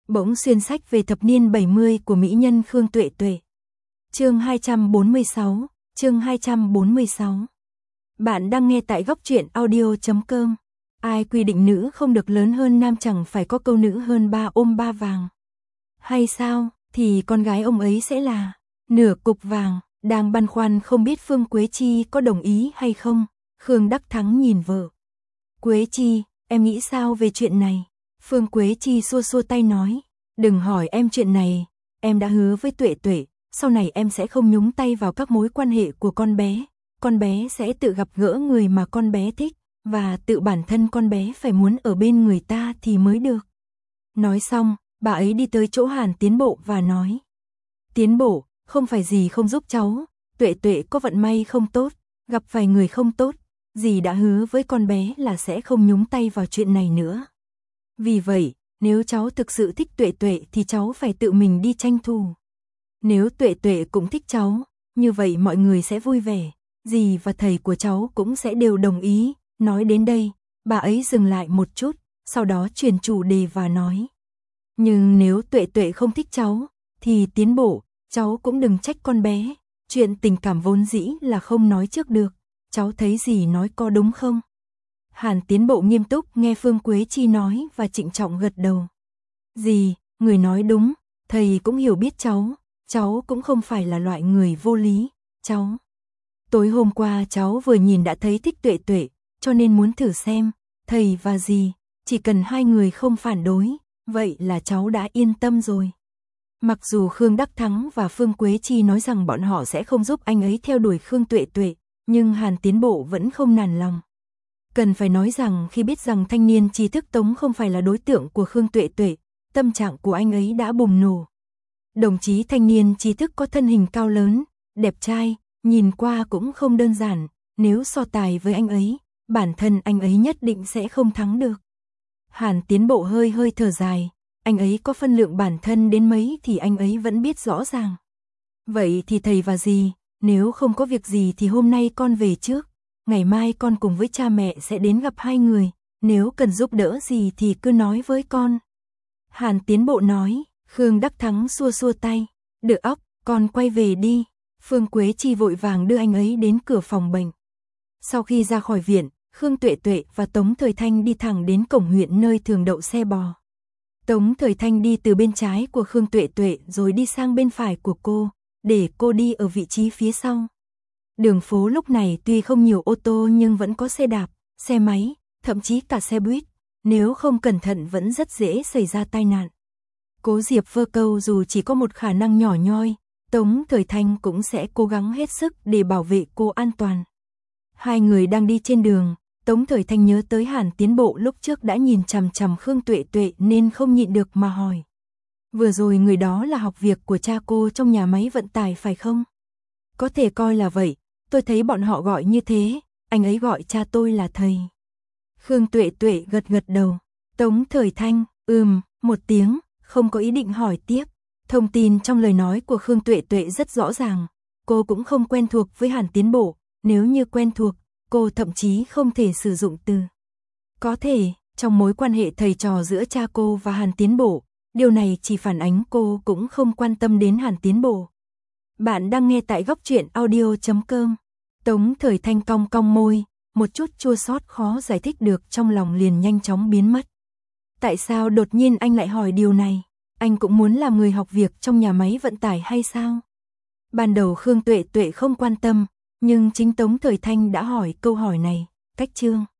Bỗng xuyên sách về thập niên 70 của mỹ nhân Khương Tuệ Tuệ. Chương 246, chương 246. Bạn đang nghe tại góc truyện audio.com. Ai quy định nữ không được lớn hơn nam, chẳng phải có câu nữ hơn ba ôm ba vàng. Hay sao, thì con gái ông ấy sẽ là nửa cục vàng. Đang băn khoăn không biết Phương Quế Chi có đồng ý hay không, Khương Đắc Thắng nhìn vợ. Quế Chi, em nghĩ sao về chuyện này? Phương Quế Chi xua xua tay nói, đừng hỏi em chuyện này, em đã hứa với Tuệ Tuệ, sau này em sẽ không nhúng tay vào các mối quan hệ của con bé sẽ tự gặp gỡ người mà con bé thích, và tự bản thân con bé phải muốn ở bên người ta thì mới được. Nói xong, bà ấy đi tới chỗ Hàn Tiến Bộ và nói, Tiến Bộ, không phải dì không giúp cháu, Tuệ Tuệ có vận may không tốt, gặp phải người không tốt, dì đã hứa với con bé là sẽ không nhúng tay vào chuyện này nữa. Vì vậy, nếu cháu thực sự thích Tuệ Tuệ thì cháu phải tự mình đi tranh thủ. Nếu Tuệ Tuệ cũng thích cháu, như vậy mọi người sẽ vui vẻ, dì và thầy của cháu cũng sẽ đều đồng ý. Nói đến đây, bà ấy dừng lại một chút, sau đó chuyển chủ đề và nói, nhưng nếu Tuệ Tuệ không thích cháu, thì Tiến Bộ, cháu cũng đừng trách con bé, chuyện tình cảm vốn dĩ là không nói trước được, cháu thấy dì nói có đúng không? Hàn Tiến Bộ nghiêm túc nghe Phương Quế Chi nói và trịnh trọng gật đầu. Dì, người nói đúng, thầy cũng hiểu biết cháu cũng không phải là loại người vô lý, cháu. Tối hôm qua cháu vừa nhìn đã thấy thích Tuệ Tuệ, cho nên muốn thử xem, thầy và dì, chỉ cần hai người không phản đối, vậy là cháu đã yên tâm rồi. Mặc dù Khương Đắc Thắng và Phương Quế Chi nói rằng bọn họ sẽ không giúp anh ấy theo đuổi Khương Tuệ Tuệ, nhưng Hàn Tiến Bộ vẫn không nản lòng. Cần phải nói rằng khi biết rằng thanh niên trí thức Tống không phải là đối tượng của Khương Tuệ Tuệ, tâm trạng của anh ấy đã bùng nổ. Đồng chí thanh niên trí thức có thân hình cao lớn, đẹp trai, nhìn qua cũng không đơn giản, nếu so tài với anh ấy, bản thân anh ấy nhất định sẽ không thắng được. Hàn Tiến Bộ hơi hơi thở dài, anh ấy có phân lượng bản thân đến mấy thì anh ấy vẫn biết rõ ràng. Vậy thì thầy và dì, nếu không có việc gì thì hôm nay con về trước, ngày mai con cùng với cha mẹ sẽ đến gặp hai người, nếu cần giúp đỡ gì thì cứ nói với con. Hàn Tiến Bộ nói, Khương Đắc Thắng xua xua tay, được óc, con quay về đi. Phương Quế Chi vội vàng đưa anh ấy đến cửa phòng bệnh. Sau khi ra khỏi viện, Khương Tuệ Tuệ và Tống Thời Thanh đi thẳng đến cổng huyện nơi thường đậu xe bò. Tống Thời Thanh đi từ bên trái của Khương Tuệ Tuệ rồi đi sang bên phải của cô, để cô đi ở vị trí phía sau. Đường phố lúc này tuy không nhiều ô tô nhưng vẫn có xe đạp, xe máy, thậm chí cả xe buýt, nếu không cẩn thận vẫn rất dễ xảy ra tai nạn. Cố Diệp Vơ Câu dù chỉ có một khả năng nhỏ nhoi, Tống Thời Thanh cũng sẽ cố gắng hết sức để bảo vệ cô an toàn. Hai người đang đi trên đường, Tống Thời Thanh nhớ tới Hàn Tiến Bộ lúc trước đã nhìn chằm chằm Khương Tuệ Tuệ nên không nhịn được mà hỏi. Vừa rồi người đó là học việc của cha cô trong nhà máy vận tải phải không? Có thể coi là vậy, tôi thấy bọn họ gọi như thế, anh ấy gọi cha tôi là thầy. Khương Tuệ Tuệ gật gật đầu, Tống Thời Thanh, một tiếng, không có ý định hỏi tiếp. Thông tin trong lời nói của Khương Tuệ Tuệ rất rõ ràng, cô cũng không quen thuộc với Hàn Tiến Bộ, nếu như quen thuộc, cô thậm chí không thể sử dụng từ. Có thể, trong mối quan hệ thầy trò giữa cha cô và Hàn Tiến Bộ, điều này chỉ phản ánh cô cũng không quan tâm đến Hàn Tiến Bộ. Bạn đang nghe tại góc truyện audio.com. Tống Thời Thanh cong cong môi, một chút chua xót khó giải thích được trong lòng liền nhanh chóng biến mất. Tại sao đột nhiên anh lại hỏi điều này? Anh cũng muốn làm người học việc trong nhà máy vận tải hay sao? Ban đầu Khương Tuệ Tuệ không quan tâm, nhưng chính Tống Thời Thanh đã hỏi câu hỏi này, cách chương.